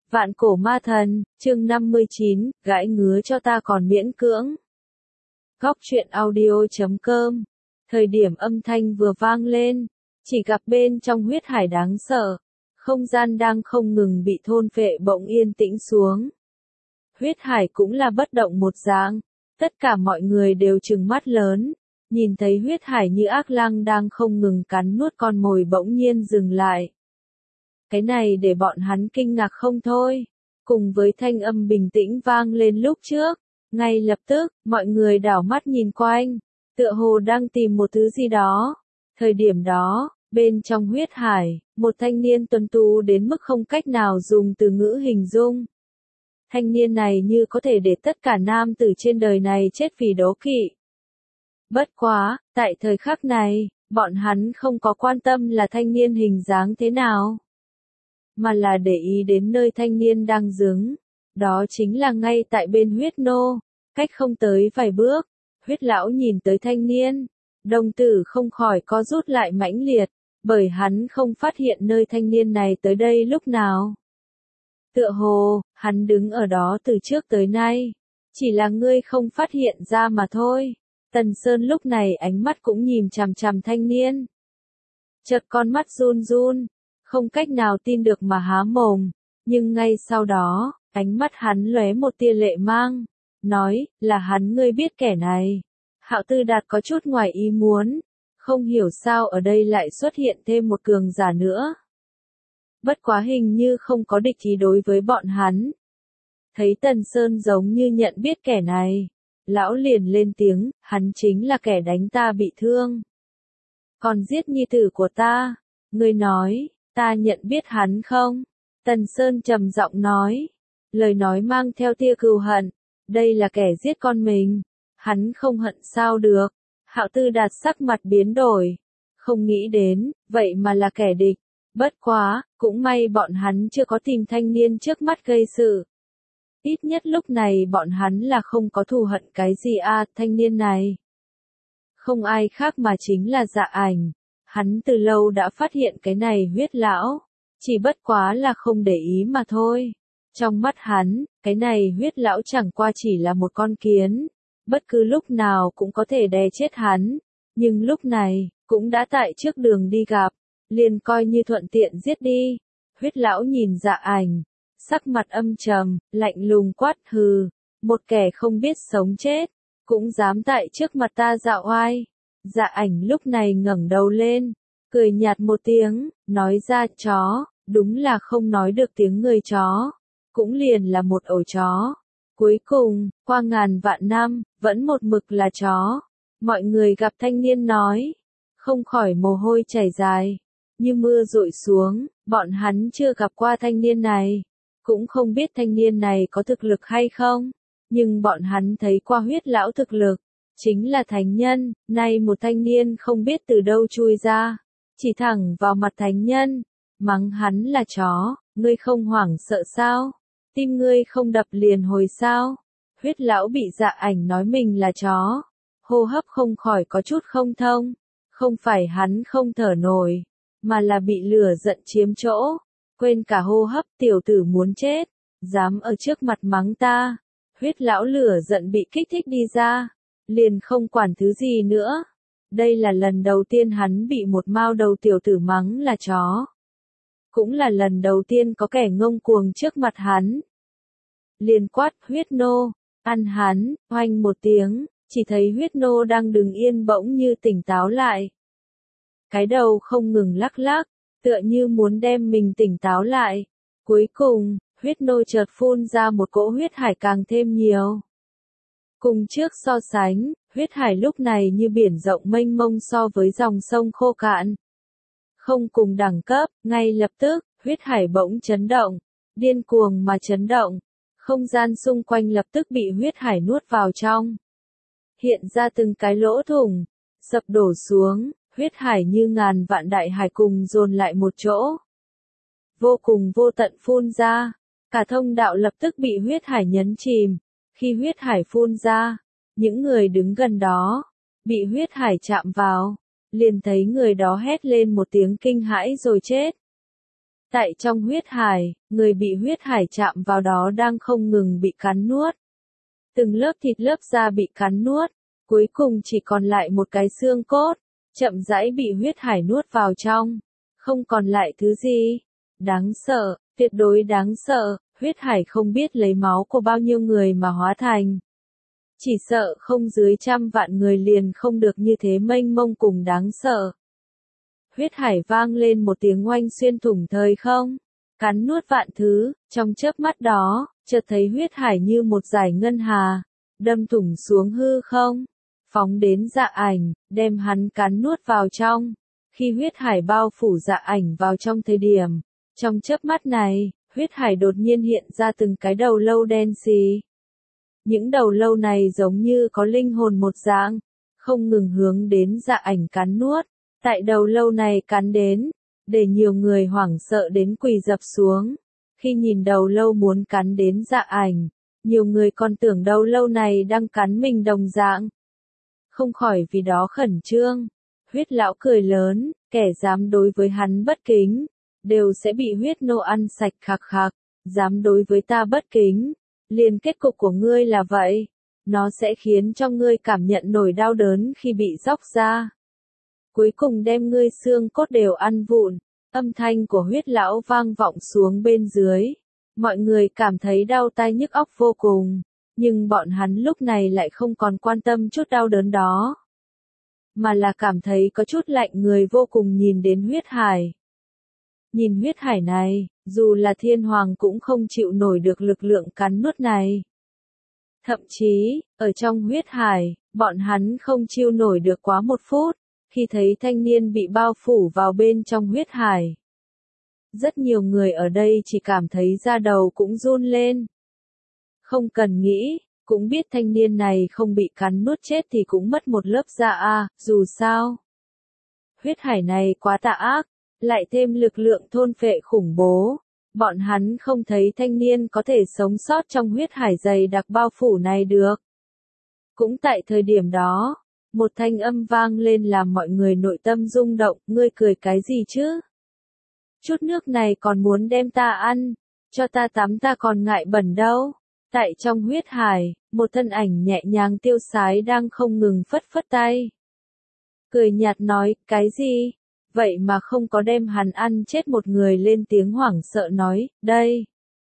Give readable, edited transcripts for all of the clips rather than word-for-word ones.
Vạn cổ ma thần, chương 59, gãi ngứa cho ta còn miễn cưỡng. Góc truyện audio.com. Thời điểm âm thanh vừa vang lên, chỉ gặp bên trong huyết hải đáng sợ, không gian đang không ngừng bị thôn phệ bỗng yên tĩnh xuống. Huyết hải cũng là bất động một dạng, tất cả mọi người đều trừng mắt lớn, nhìn thấy huyết hải như ác lang đang không ngừng cắn nuốt con mồi bỗng nhiên dừng lại. Cái này để bọn hắn kinh ngạc không thôi, cùng với thanh âm bình tĩnh vang lên lúc trước, ngay lập tức, mọi người đảo mắt nhìn quanh, tựa hồ đang tìm một thứ gì đó. Thời điểm đó, bên trong huyết hải, một thanh niên tuấn tú đến mức không cách nào dùng từ ngữ hình dung. Thanh niên này như có thể để tất cả nam tử trên đời này chết vì đố kỵ. Bất quá, tại thời khắc này, bọn hắn không có quan tâm là thanh niên hình dáng thế nào, mà là để ý đến nơi thanh niên đang đứng. Đó chính là ngay tại bên huyết nô, cách không tới vài bước. Huyết lão nhìn tới thanh niên, đồng tử không khỏi co rút lại mãnh liệt, bởi hắn không phát hiện nơi thanh niên này tới đây lúc nào. Tựa hồ, hắn đứng ở đó từ trước tới nay, chỉ là ngươi không phát hiện ra mà thôi. Tần Sơn lúc này ánh mắt cũng nhìn chằm chằm thanh niên. Chợt con mắt run run, không cách nào tin được mà há mồm, nhưng ngay sau đó, ánh mắt hắn lóe một tia lệ mang, nói, là hắn, ngươi biết kẻ này. Hạo Tư Đạt có chút ngoài ý muốn, không hiểu sao ở đây lại xuất hiện thêm một cường giả nữa. Bất quá hình như không có địch ý đối với bọn hắn. Thấy Tần Sơn giống như nhận biết kẻ này, lão liền lên tiếng, hắn chính là kẻ đánh ta bị thương, còn giết nhi tử của ta. Ngươi nói, ta nhận biết hắn không? Tần Sơn trầm giọng nói, lời nói mang theo tia cừu hận, đây là kẻ giết con mình, hắn không hận sao được. Hạo Tư Đạt sắc mặt biến đổi, không nghĩ đến, vậy mà là kẻ địch. Bất quá, cũng may bọn hắn chưa có tìm thanh niên trước mắt gây sự. Ít nhất lúc này bọn hắn là không có thù hận cái gì thanh niên này. Không ai khác mà chính là Dạ Ảnh. Hắn từ lâu đã phát hiện cái này huyết lão, chỉ bất quá là không để ý mà thôi. Trong mắt hắn, cái này huyết lão chẳng qua chỉ là một con kiến, bất cứ lúc nào cũng có thể đè chết hắn, nhưng lúc này, cũng đã tại trước đường đi gặp, liền coi như thuận tiện giết đi. Huyết lão nhìn Dạ Ảnh, sắc mặt âm trầm, lạnh lùng quát, hừ, một kẻ không biết sống chết, cũng dám tại trước mặt ta dạo oai. Dạ Ảnh lúc này ngẩng đầu lên, cười nhạt một tiếng, nói ra, chó, đúng là không nói được tiếng người chó, cũng liền là một ổ chó. Cuối cùng, qua ngàn vạn năm, vẫn một mực là chó. Mọi người gặp thanh niên nói, không khỏi mồ hôi chảy dài, như mưa rội xuống. Bọn hắn chưa gặp qua thanh niên này, cũng không biết thanh niên này có thực lực hay không, nhưng bọn hắn thấy qua huyết lão thực lực, chính là thánh nhân. Nay một thanh niên không biết từ đâu chui ra, chỉ thẳng vào mặt thánh nhân, mắng hắn là chó, ngươi không hoảng sợ sao? Tim ngươi không đập liền hồi sao? Huyết lão bị Dạ Ảnh nói mình là chó, hô hấp không khỏi có chút không thông, không phải hắn không thở nổi, mà là bị lửa giận chiếm chỗ, quên cả hô hấp. Tiểu tử muốn chết, dám ở trước mặt mắng ta. Huyết lão lửa giận bị kích thích đi ra, liền không quản thứ gì nữa. Đây là lần đầu tiên hắn bị một mao đầu tiểu tử mắng là chó, cũng là lần đầu tiên có kẻ ngông cuồng trước mặt hắn. Liền quát, huyết nô, ăn hắn. Oanh một tiếng, chỉ thấy huyết nô đang đứng yên bỗng như tỉnh táo lại. Cái đầu không ngừng lắc lắc, tựa như muốn đem mình tỉnh táo lại. Cuối cùng, huyết nô chợt phun ra một cỗ huyết hải càng thêm nhiều. Cùng trước so sánh, huyết hải lúc này như biển rộng mênh mông so với dòng sông khô cạn. Không cùng đẳng cấp, ngay lập tức, huyết hải bỗng chấn động, điên cuồng mà chấn động. Không gian xung quanh lập tức bị huyết hải nuốt vào trong. Hiện ra từng cái lỗ thủng, sập đổ xuống, huyết hải như ngàn vạn đại hải cùng dồn lại một chỗ. Vô cùng vô tận phun ra, cả thông đạo lập tức bị huyết hải nhấn chìm. Khi huyết hải phun ra, những người đứng gần đó, bị huyết hải chạm vào, liền thấy người đó hét lên một tiếng kinh hãi rồi chết. Tại trong huyết hải, người bị huyết hải chạm vào đó đang không ngừng bị cắn nuốt. Từng lớp thịt lớp da bị cắn nuốt, cuối cùng chỉ còn lại một cái xương cốt, chậm rãi bị huyết hải nuốt vào trong. Không còn lại thứ gì. Đáng sợ, tuyệt đối đáng sợ, huyết hải không biết lấy máu của bao nhiêu người mà hóa thành. Chỉ sợ không dưới 100 vạn người liền không được như thế mênh mông cùng đáng sợ. Huyết hải vang lên một tiếng oanh xuyên thủng thời không, cắn nuốt vạn thứ, trong chớp mắt đó, chợt thấy huyết hải như một dải ngân hà, đâm thủng xuống hư không, phóng đến Dạ Ảnh, đem hắn cắn nuốt vào trong. Khi huyết hải bao phủ Dạ Ảnh vào trong thời điểm, trong chớp mắt này, huyết hải đột nhiên hiện ra từng cái đầu lâu đen xì. Những đầu lâu này giống như có linh hồn một dạng, không ngừng hướng đến Dạ Ảnh cắn nuốt. Tại đầu lâu này cắn đến, để nhiều người hoảng sợ đến quỳ dập xuống. Khi nhìn đầu lâu muốn cắn đến Dạ Ảnh, nhiều người còn tưởng đầu lâu này đang cắn mình đồng dạng. Không khỏi vì đó khẩn trương. Huyết lão cười lớn, kẻ dám đối với hắn bất kính, đều sẽ bị huyết nô ăn sạch khạc khạc. Dám đối với ta bất kính, liền kết cục của ngươi là vậy. Nó sẽ khiến cho ngươi cảm nhận nổi đau đớn khi bị róc ra. Cuối cùng đem ngươi xương cốt đều ăn vụn. Âm thanh của huyết lão vang vọng xuống bên dưới. Mọi người cảm thấy đau tai nhức óc vô cùng. Nhưng bọn hắn lúc này lại không còn quan tâm chút đau đớn đó. Mà là cảm thấy có chút lạnh người vô cùng nhìn đến huyết hải. Nhìn huyết hải này, dù là thiên hoàng cũng không chịu nổi được lực lượng cắn nuốt này. Thậm chí, ở trong huyết hải, bọn hắn không chịu nổi được quá 1 phút, khi thấy thanh niên bị bao phủ vào bên trong huyết hải. Rất nhiều người ở đây chỉ cảm thấy da đầu cũng run lên. Không cần nghĩ, cũng biết thanh niên này không bị cắn nuốt chết thì cũng mất một lớp da dù sao. Huyết hải này quá tà ác, lại thêm lực lượng thôn phệ khủng bố. Bọn hắn không thấy thanh niên có thể sống sót trong huyết hải dày đặc bao phủ này được. Cũng tại thời điểm đó, một thanh âm vang lên làm mọi người nội tâm rung động, ngươi cười cái gì chứ? Chút nước này còn muốn đem ta ăn, cho ta tắm ta còn ngại bẩn đâu. Tại trong huyết hải, một thân ảnh nhẹ nhàng tiêu sái đang không ngừng phất phất tay. Cười nhạt nói, cái gì? Vậy mà không có đem hắn ăn chết một người lên tiếng hoảng sợ nói, đây.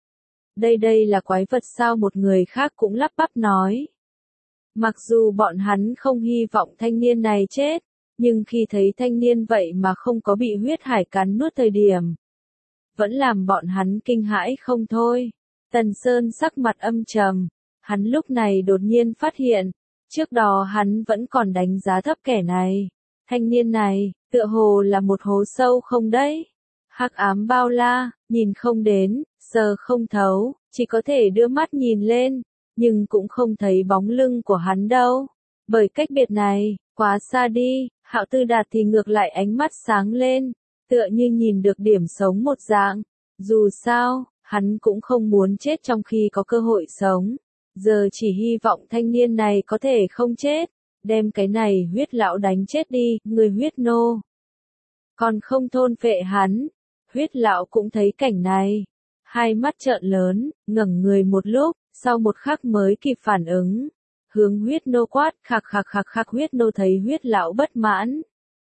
Đây là quái vật sao một người khác cũng lắp bắp nói. Mặc dù bọn hắn không hy vọng thanh niên này chết, nhưng khi thấy thanh niên vậy mà không có bị huyết hải cắn nuốt thời điểm, vẫn làm bọn hắn kinh hãi không thôi. Tần Sơn sắc mặt âm trầm, hắn lúc này đột nhiên phát hiện, trước đó hắn vẫn còn đánh giá thấp kẻ này. Thanh niên này, tựa hồ là một hố sâu không đấy. Hắc ám bao la, nhìn không đến, sờ không thấu, chỉ có thể đưa mắt nhìn lên, nhưng cũng không thấy bóng lưng của hắn đâu. Bởi cách biệt này, quá xa đi, Hạo Tư Đạt thì ngược lại ánh mắt sáng lên, tựa như nhìn được điểm sống một dạng. Dù sao, hắn cũng không muốn chết trong khi có cơ hội sống. Giờ chỉ hy vọng thanh niên này có thể không chết. Đem cái này huyết lão đánh chết đi, người huyết nô. Còn không thôn phệ hắn. Huyết lão cũng thấy cảnh này. Hai mắt trợn lớn, ngẩng người một lúc, sau một khắc mới kịp phản ứng. Hướng huyết nô quát, khạc khạc khạc khạc. Huyết nô thấy huyết lão bất mãn.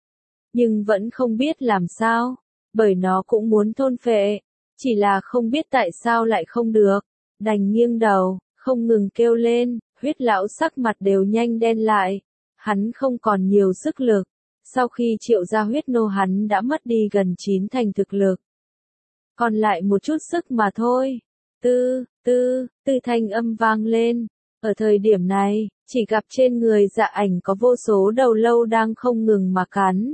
Nhưng vẫn không biết làm sao, bởi nó cũng muốn thôn phệ. Chỉ là không biết tại sao lại không được. Đành nghiêng đầu, không ngừng kêu lên, huyết lão sắc mặt đều nhanh đen lại. Hắn không còn nhiều sức lực. Sau khi triệu ra huyết nô hắn đã mất đi gần 9 thành thực lực. Còn lại một chút sức mà thôi. Tư thanh âm vang lên. Ở thời điểm này, chỉ gặp trên người Dạ Ảnh có vô số đầu lâu đang không ngừng mà cắn.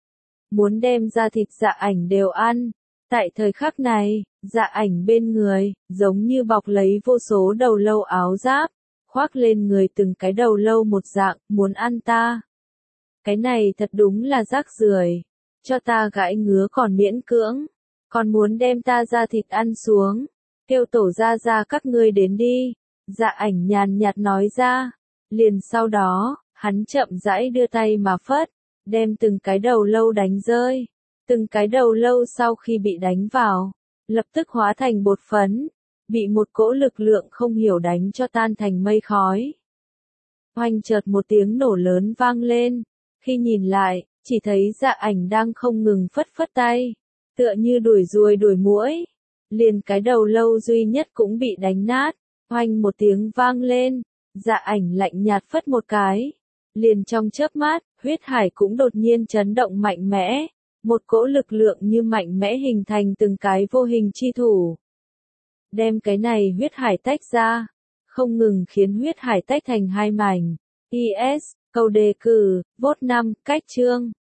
Muốn đem ra thịt Dạ Ảnh đều ăn. Tại thời khắc này, Dạ Ảnh bên người, giống như bọc lấy vô số đầu lâu áo giáp, khoác lên người từng cái đầu lâu một dạng, muốn ăn ta. Cái này thật đúng là rác rưởi, cho ta gãi ngứa còn miễn cưỡng, còn muốn đem ta ra thịt ăn xuống, kêu tổ ra các ngươi đến đi. Dạ Ảnh nhàn nhạt nói ra, liền sau đó, hắn chậm rãi đưa tay mà phất, đem từng cái đầu lâu đánh rơi. Từng cái đầu lâu sau khi bị đánh vào, lập tức hóa thành bột phấn, bị một cỗ lực lượng không hiểu đánh cho tan thành mây khói. Oanh, chợt một tiếng nổ lớn vang lên, khi nhìn lại, chỉ thấy Dạ Ảnh đang không ngừng phất phất tay, tựa như đuổi ruồi đuổi muỗi, liền cái đầu lâu duy nhất cũng bị đánh nát. Oanh, một tiếng vang lên, Dạ Ảnh lạnh nhạt phất một cái, liền trong chớp mắt, huyết hải cũng đột nhiên chấn động mạnh mẽ, một cỗ lực lượng như mạnh mẽ hình thành từng cái vô hình chi thủ. Đem cái này huyết hải tách ra, không ngừng khiến huyết hải tách thành hai mảnh. IS, câu đề cử, vote 5, cách chương.